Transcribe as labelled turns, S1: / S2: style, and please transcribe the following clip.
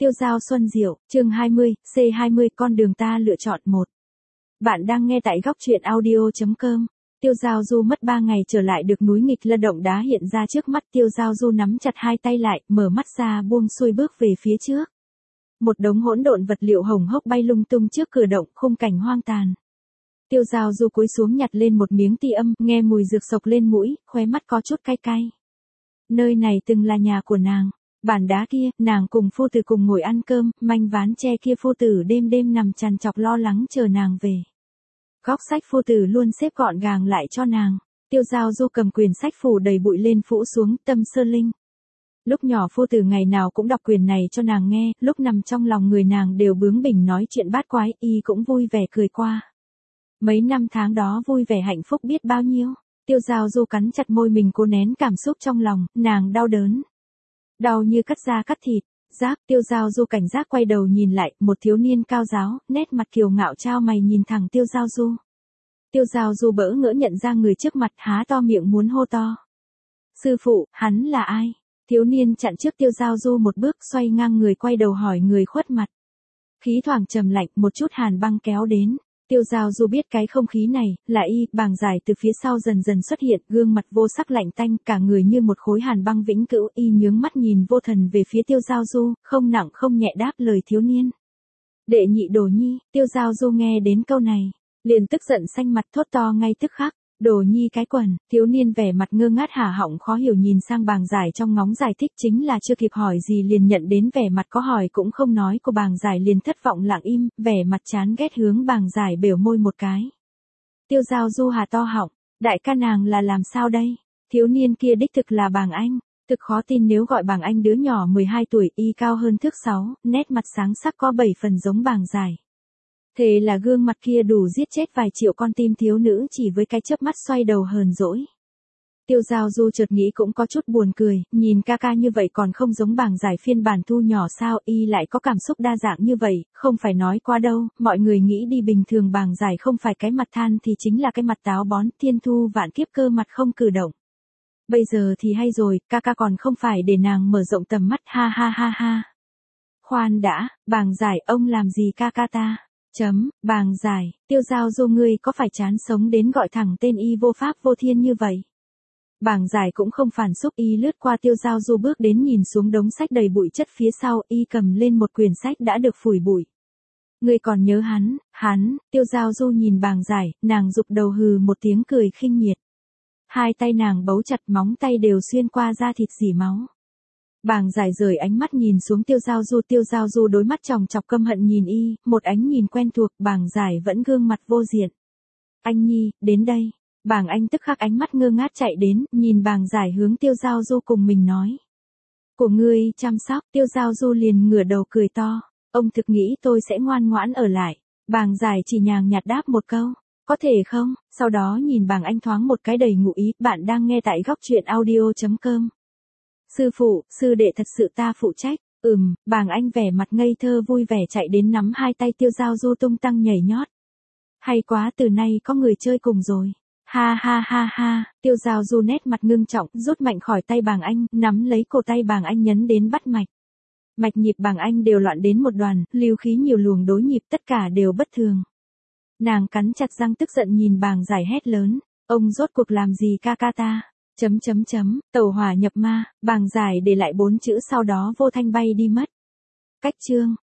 S1: Tiêu Dao Xuân Diệu, chương 20, C20 con đường ta lựa chọn 1. Bạn đang nghe tại góc truyện audio.com. Tiêu Giao Du mất 3 ngày trở lại được núi nghịch lân động đá hiện ra trước mắt. Tiêu Giao Du nắm chặt hai tay lại, mở mắt ra buông xuôi bước về phía trước. Một đống hỗn độn vật liệu hồng hốc bay lung tung trước cửa động, khung cảnh hoang tàn. Tiêu Giao Du cúi xuống nhặt lên một miếng ti âm, nghe mùi dược sộc lên mũi, khóe mắt có chút cay cay. Nơi này từng là nhà của nàng. Bàn đá kia, nàng cùng phu tử cùng ngồi ăn cơm, manh ván tre kia phu tử đêm đêm nằm trằn trọc lo lắng chờ nàng về. Góc sách phu tử luôn xếp gọn gàng lại cho nàng. Tiêu Giao Du cầm quyển sách phủ đầy bụi lên phủ xuống, tâm sơ linh. Lúc nhỏ phu tử ngày nào cũng đọc quyển này cho nàng nghe, lúc nằm trong lòng người nàng đều bướng bỉnh nói chuyện bát quái, y cũng vui vẻ cười qua. Mấy năm tháng đó vui vẻ hạnh phúc biết bao nhiêu. Tiêu Giao Du cắn chặt môi mình cố nén cảm xúc trong lòng, nàng đau đớn. Đau như cắt da cắt thịt. Giác. Tiêu Giao Du cảnh giác quay đầu nhìn lại, một thiếu niên cao giáo, nét mặt kiều ngạo trao mày nhìn thẳng Tiêu Giao Du. Tiêu Giao Du bỡ ngỡ nhận ra người trước mặt, há to miệng muốn hô to. Sư phụ, hắn là ai? Thiếu niên chặn trước Tiêu Giao Du một bước, xoay ngang người quay đầu hỏi người khuất mặt. Khí thoảng trầm lạnh, một chút hàn băng kéo đến. Tiêu Giao Du biết cái không khí này, là y. Bàng giải từ phía sau dần dần xuất hiện, gương mặt vô sắc lạnh tanh, cả người như một khối hàn băng vĩnh cửu. Y nhướng mắt nhìn vô thần về phía Tiêu Giao Du, không nặng không nhẹ đáp lời thiếu niên. Đệ nhị đồ nhi. Tiêu Giao Du nghe đến câu này, liền tức giận xanh mặt thốt to ngay tức khắc. Đồ nhi cái quần. Thiếu niên vẻ mặt ngơ ngác hả họng khó hiểu nhìn sang Bàng giải trong ngóng giải thích, chính là chưa kịp hỏi gì liền nhận đến vẻ mặt có hỏi cũng không nói của Bàng giải, liền thất vọng lặng im, vẻ mặt chán ghét hướng Bàng giải bểu môi một cái. Tiêu Giao Du hà to họng, đại ca nàng là làm sao đây? Thiếu niên kia đích thực là Bàng Anh. Thực khó tin nếu gọi Bàng Anh đứa nhỏ 12 tuổi, y cao hơn thước 6, nét mặt sáng sắc có 7 phần giống Bàng giải. Thế là gương mặt kia đủ giết chết vài triệu con tim thiếu nữ chỉ với cái chớp mắt xoay đầu hờn dỗi. Tiêu Giao Du chợt nghĩ cũng có chút buồn cười, nhìn ca ca như vậy còn không giống Bàng giải phiên bản thu nhỏ sao, y lại có cảm xúc đa dạng như vậy, không phải nói qua đâu, mọi người nghĩ đi bình thường Bàng giải không phải cái mặt than thì chính là cái mặt táo bón, thiên thu vạn kiếp cơ mặt không cử động. Bây giờ thì hay rồi, ca ca còn không phải để nàng mở rộng tầm mắt, ha ha ha ha. Khoan đã, Bàng giải, ông làm gì ca ca ta? Bàng giải, Tiêu Giao Du ngươi có phải chán sống đến gọi thẳng tên y vô pháp vô thiên như vậy? Bàng giải cũng không phản xúc, y lướt qua Tiêu Giao Du bước đến nhìn xuống đống sách đầy bụi chất phía sau, y cầm lên một quyển sách đã được phủi bụi. Ngươi còn nhớ hắn, Tiêu Giao Du nhìn Bàng giải, nàng rụt đầu hừ một tiếng cười khinh miệt. Hai tay nàng bấu chặt, móng tay đều xuyên qua da thịt rỉ máu. Bàng giải rời ánh mắt nhìn xuống Tiêu Giao Du đối mắt tròng trọc căm hận nhìn y, một ánh nhìn quen thuộc. Bàng giải vẫn gương mặt vô diện. Anh nhi, đến đây. Bàng Anh tức khắc ánh mắt ngơ ngác chạy đến, nhìn Bàng giải hướng Tiêu Giao Du cùng mình nói. Của ngươi chăm sóc. Tiêu Giao Du liền ngửa đầu cười to. Ông thực nghĩ tôi sẽ ngoan ngoãn ở lại. Bàng giải chỉ nhàn nhạt đáp một câu. Có thể không? Sau đó nhìn Bàng Anh thoáng một cái đầy ngụ ý. Bạn đang nghe tại góc truyện audio.com. Sư phụ, sư đệ thật sự ta phụ trách. Bàng Anh vẻ mặt ngây thơ vui vẻ chạy đến nắm hai tay Tiêu Giao Du tung tăng nhảy nhót. Hay quá, từ nay có người chơi cùng rồi. Ha ha ha ha. Tiêu Giao Du nét mặt ngưng trọng, rút mạnh khỏi tay Bàng Anh, nắm lấy cổ tay Bàng Anh nhấn đến bắt mạch. Mạch nhịp Bàng Anh đều loạn đến một đoàn, lưu khí nhiều luồng đối nhịp, tất cả đều bất thường. Nàng cắn chặt răng tức giận nhìn Bàng giải hét lớn. Ông rốt cuộc làm gì ca ca ta? Tẩu hỏa nhập ma. Bàng giải để lại 4 chữ sau đó vô thanh bay đi mất. Cách chương.